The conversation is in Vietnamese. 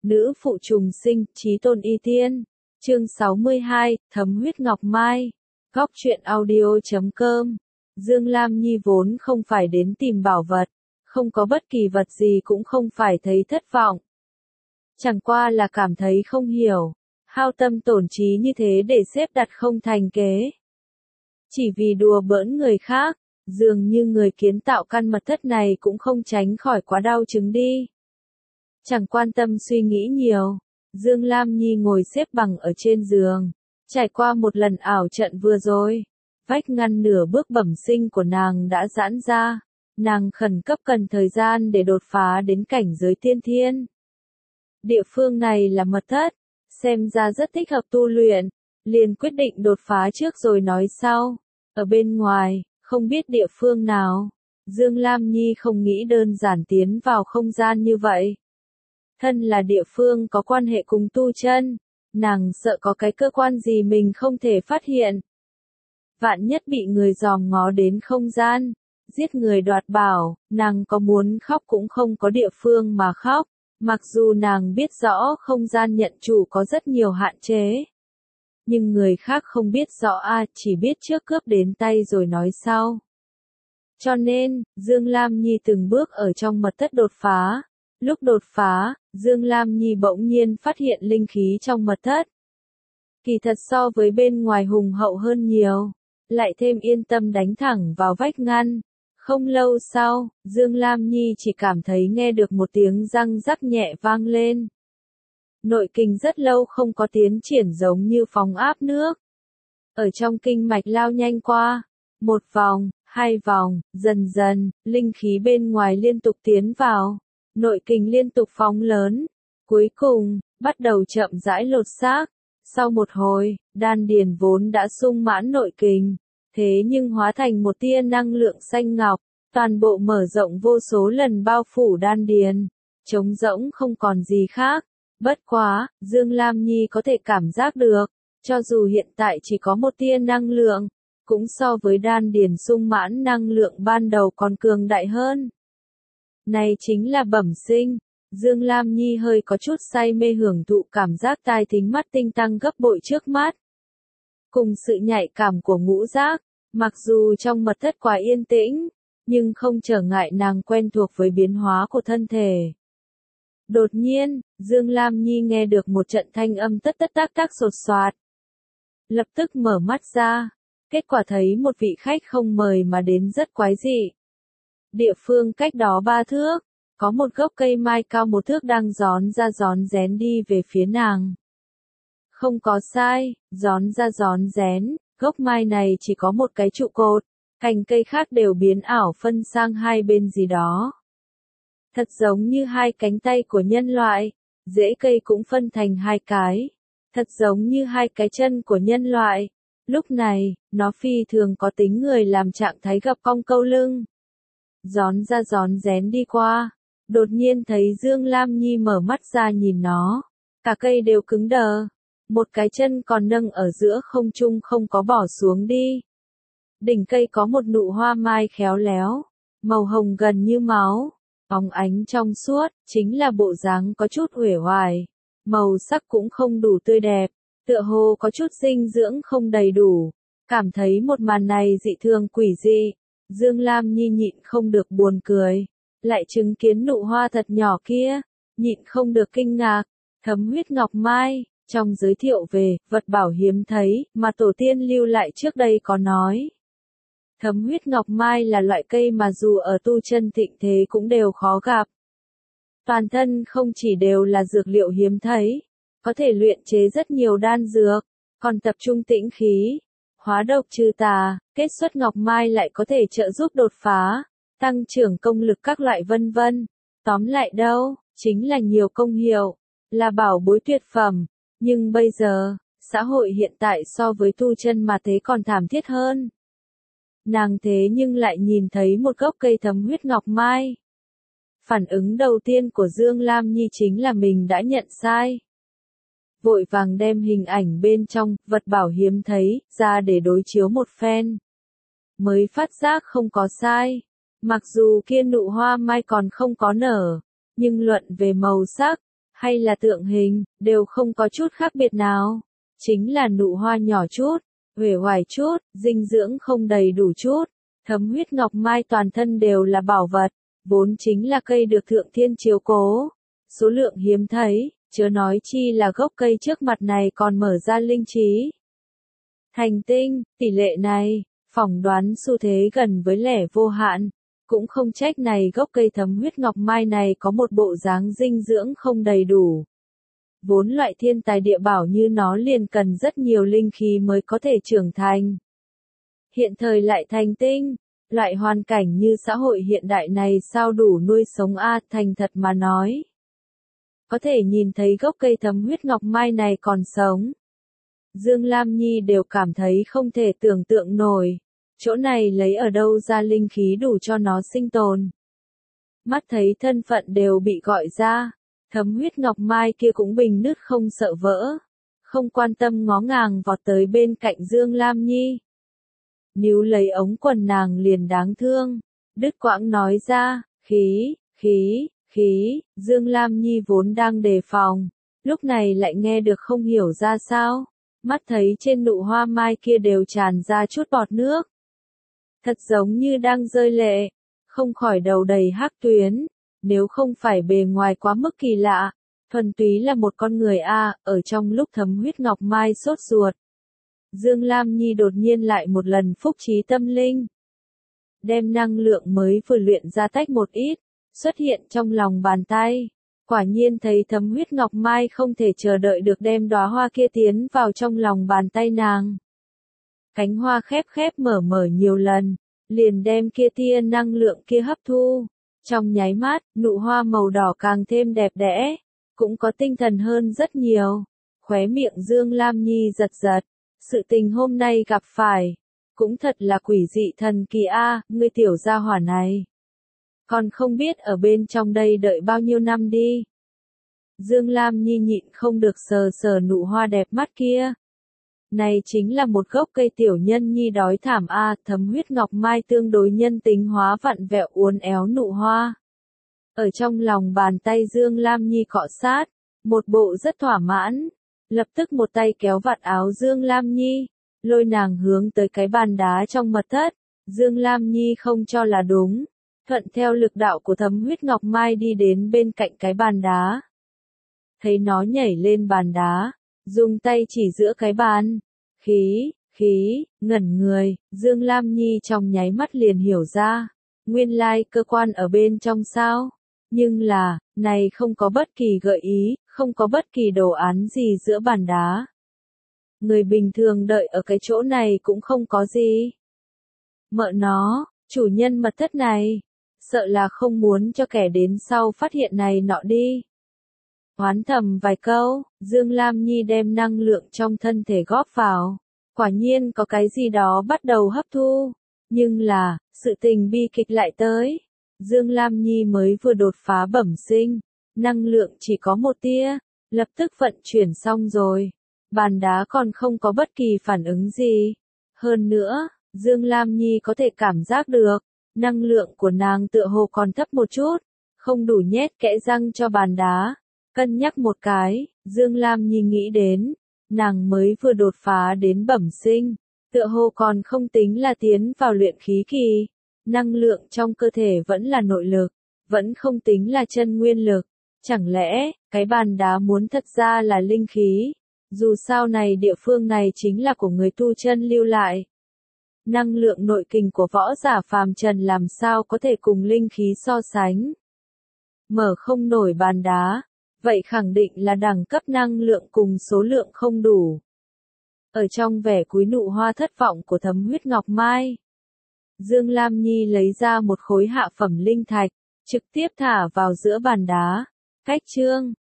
Nữ phụ trùng sinh, chí tôn y tiên. Chương 62, Thấm huyết ngọc mai. Góc truyện audio.com. Dương Lam Nhi vốn không phải đến tìm bảo vật, không có bất kỳ vật gì cũng không phải thấy thất vọng. Chẳng qua là cảm thấy không hiểu, hao tâm tổn trí như thế để xếp đặt không thành kế. Chỉ vì đùa bỡn người khác, dường như người kiến tạo căn mật thất này cũng không tránh khỏi quá đau chứng đi. Chẳng quan tâm suy nghĩ nhiều, Dương Lam Nhi ngồi xếp bằng ở trên giường, trải qua một lần ảo trận vừa rồi. Vách ngăn nửa bước bẩm sinh của nàng đã giãn ra, nàng khẩn cấp cần thời gian để đột phá đến cảnh giới tiên thiên. Địa phương này là mật thất, xem ra rất thích hợp tu luyện, liền quyết định đột phá trước rồi nói sau. Ở bên ngoài, không biết địa phương nào, Dương Lam Nhi không nghĩ đơn giản tiến vào không gian như vậy. Thân là địa phương có quan hệ cùng tu chân, nàng sợ có cái cơ quan gì mình không thể phát hiện. Vạn nhất bị người dòm ngó đến không gian, giết người đoạt bảo, nàng có muốn khóc cũng không có địa phương mà khóc, mặc dù nàng biết rõ không gian nhận chủ có rất nhiều hạn chế. Nhưng người khác không biết rõ chỉ biết trước cướp đến tay rồi nói sau. Cho nên, Dương Lam Nhi từng bước ở trong mật thất đột phá. Lúc đột phá, Dương Lam Nhi bỗng nhiên phát hiện linh khí trong mật thất. Kỳ thật so với bên ngoài hùng hậu hơn nhiều, lại thêm yên tâm đánh thẳng vào vách ngăn. Không lâu sau, Dương Lam Nhi chỉ cảm thấy nghe được một tiếng răng rắc nhẹ vang lên. Nội kinh rất lâu không có tiến triển giống như phóng áp nước. Ở trong kinh mạch lao nhanh qua, một vòng, hai vòng, dần dần, linh khí bên ngoài liên tục tiến vào. Nội kình liên tục phóng lớn, cuối cùng, bắt đầu chậm rãi lột xác. Sau một hồi, đan điền vốn đã sung mãn nội kình, thế nhưng hóa thành một tia năng lượng xanh ngọc, toàn bộ mở rộng vô số lần bao phủ đan điền, trống rỗng không còn gì khác. Bất quá, Dương Lam Nhi có thể cảm giác được, cho dù hiện tại chỉ có một tia năng lượng, cũng so với đan điền sung mãn năng lượng ban đầu còn cường đại hơn. Này chính là bẩm sinh. Dương Lam Nhi hơi có chút say mê hưởng thụ cảm giác tai thính mắt tinh tăng gấp bội trước mắt. Cùng sự nhạy cảm của ngũ giác, mặc dù trong mật thất quá yên tĩnh, nhưng không trở ngại nàng quen thuộc với biến hóa của thân thể. Đột nhiên, Dương Lam Nhi nghe được một trận thanh âm tất tất tác tác sột soạt. Lập tức mở mắt ra, kết quả thấy một vị khách không mời mà đến rất quái dị. Địa phương cách đó 3 thước, có một gốc cây mai cao 1 thước đang rón ra rón rén đi về phía nàng. Không có sai, rón ra rón rén, gốc mai này chỉ có một cái trụ cột, cành cây khác đều biến ảo phân sang hai bên gì đó. Thật giống như hai cánh tay của nhân loại, rễ cây cũng phân thành hai cái, thật giống như hai cái chân của nhân loại. Lúc này, nó phi thường có tính người làm trạng thái gập cong câu lưng. Rón ra rón rén đi qua, đột nhiên thấy Dương Lam Nhi mở mắt ra nhìn nó, cả cây đều cứng đờ, một cái chân còn nâng ở giữa không trung không có bỏ xuống đi. Đỉnh cây có một nụ hoa mai khéo léo, màu hồng gần như máu, óng ánh trong suốt, chính là bộ dáng có chút uể oải, màu sắc cũng không đủ tươi đẹp, tựa hồ có chút dinh dưỡng không đầy đủ. Cảm thấy một màn này dị thường quỷ dị. Dương Lam Nhi nhịn không được buồn cười, lại chứng kiến nụ hoa thật nhỏ kia, nhịn không được kinh ngạc. Thấm huyết ngọc mai, trong giới thiệu về vật bảo hiếm thấy mà tổ tiên lưu lại trước đây có nói. Thấm huyết ngọc mai là loại cây mà dù ở tu chân thịnh thế cũng đều khó gặp. Toàn thân không chỉ đều là dược liệu hiếm thấy, có thể luyện chế rất nhiều đan dược, còn tập trung tĩnh khí, hóa độc trừ tà, kết xuất ngọc mai lại có thể trợ giúp đột phá, tăng trưởng công lực các loại vân vân. Tóm lại đâu, chính là nhiều công hiệu, là bảo bối tuyệt phẩm. Nhưng bây giờ, xã hội hiện tại so với tu chân mà thế còn thảm thiết hơn. Nàng thế nhưng lại nhìn thấy một gốc cây thấm huyết ngọc mai. Phản ứng đầu tiên của Dương Lam Nhi chính là mình đã nhận sai. Vội vàng đem hình ảnh bên trong vật bảo hiếm thấy ra để đối chiếu một phen. Mới phát giác không có sai. Mặc dù kia nụ hoa mai còn không có nở, nhưng luận về màu sắc, hay là tượng hình, đều không có chút khác biệt nào. Chính là nụ hoa nhỏ chút, uể oải chút, dinh dưỡng không đầy đủ chút. Thấm huyết ngọc mai toàn thân đều là bảo vật, vốn chính là cây được thượng thiên chiếu cố. Số lượng hiếm thấy, chớ nói chi là gốc cây trước mặt này còn mở ra linh trí. Thành tinh, tỷ lệ này, phỏng đoán xu thế gần với lẻ vô hạn, cũng không trách này gốc cây thấm huyết ngọc mai này có một bộ dáng dinh dưỡng không đầy đủ. Vốn loại thiên tài địa bảo như nó liền cần rất nhiều linh khí mới có thể trưởng thành. Hiện thời lại thành tinh, loại hoàn cảnh như xã hội hiện đại này sao đủ nuôi sống a, thành thật mà nói. Có thể nhìn thấy gốc cây thấm huyết ngọc mai này còn sống. Dương Lam Nhi đều cảm thấy không thể tưởng tượng nổi, chỗ này lấy ở đâu ra linh khí đủ cho nó sinh tồn. Mắt thấy thân phận đều bị gọi ra, thấm huyết ngọc mai kia cũng bình nứt không sợ vỡ, không quan tâm ngó ngàng vọt tới bên cạnh Dương Lam Nhi. Níu lấy ống quần nàng liền đáng thương, đứt quãng nói ra, khí, Dương Lam Nhi vốn đang đề phòng, lúc này lại nghe được không hiểu ra sao, mắt thấy trên nụ hoa mai kia đều tràn ra chút bọt nước. Thật giống như đang rơi lệ, không khỏi đầu đầy hắc tuyến, nếu không phải bề ngoài quá mức kỳ lạ, thuần túy là một con người ở trong lúc thấm huyết ngọc mai sốt ruột. Dương Lam Nhi đột nhiên lại một lần phúc trí tâm linh. Đem năng lượng mới vừa luyện ra tách một ít, xuất hiện trong lòng bàn tay. Quả nhiên thấy thấm huyết ngọc mai không thể chờ đợi được đem đóa hoa kia tiến vào trong lòng bàn tay nàng. Cánh hoa khép mở nhiều lần, liền đem kia tia năng lượng kia hấp thu. Trong nháy mắt, nụ hoa màu đỏ càng thêm đẹp đẽ, cũng có tinh thần hơn rất nhiều. Khóe miệng Dương Lam Nhi giật giật, sự tình hôm nay gặp phải, cũng thật là quỷ dị thần kỳ ngươi tiểu gia hỏa này. Còn không biết ở bên trong đây đợi bao nhiêu năm đi. Dương Lam Nhi nhịn không được sờ sờ nụ hoa đẹp mắt kia. Này chính là một gốc cây tiểu nhân nhi đói thảm thấm huyết ngọc mai tương đối nhân tính hóa vặn vẹo uốn éo nụ hoa. Ở trong lòng bàn tay Dương Lam Nhi cọ sát, một bộ rất thỏa mãn, lập tức một tay kéo vạt áo Dương Lam Nhi, lôi nàng hướng tới cái bàn đá trong mật thất. Dương Lam Nhi không cho là đúng, thuận theo lực đạo của thấm huyết ngọc mai đi đến bên cạnh cái bàn đá. Thấy nó nhảy lên bàn đá, dùng tay chỉ giữa cái bàn. Ngẩn người, Dương Lam Nhi trong nháy mắt liền hiểu ra, nguyên lai cơ quan ở bên trong sao. Nhưng là, này không có bất kỳ gợi ý, không có bất kỳ đồ án gì giữa bàn đá. Người bình thường đợi ở cái chỗ này cũng không có gì. Mợ nó, chủ nhân mật thất này, sợ là không muốn cho kẻ đến sau phát hiện này nọ đi. Oán thầm vài câu, Dương Lam Nhi đem năng lượng trong thân thể góp vào. Quả nhiên có cái gì đó bắt đầu hấp thu. Nhưng là, sự tình bi kịch lại tới. Dương Lam Nhi mới vừa đột phá bẩm sinh. Năng lượng chỉ có một tia, lập tức vận chuyển xong rồi. Bàn đá còn không có bất kỳ phản ứng gì. Hơn nữa, Dương Lam Nhi có thể cảm giác được, năng lượng của nàng tựa hồ còn thấp một chút, không đủ nhét kẽ răng cho bàn đá. Cân nhắc một cái, Dương Lam Nhi nghĩ đến, nàng mới vừa đột phá đến bẩm sinh, tựa hồ còn không tính là tiến vào luyện khí kỳ, năng lượng trong cơ thể vẫn là nội lực, vẫn không tính là chân nguyên lực, chẳng lẽ, cái bàn đá muốn thật ra là linh khí, dù sao này địa phương này chính là của người tu chân lưu lại. Năng lượng nội kình của võ giả phàm trần làm sao có thể cùng linh khí so sánh. Mở không nổi bàn đá. Vậy khẳng định là đẳng cấp năng lượng cùng số lượng không đủ. Ở trong vẻ cúi nụ hoa thất vọng của thấm huyết ngọc mai, Dương Lam Nhi lấy ra một khối hạ phẩm linh thạch, trực tiếp thả vào giữa bàn đá. Cách chương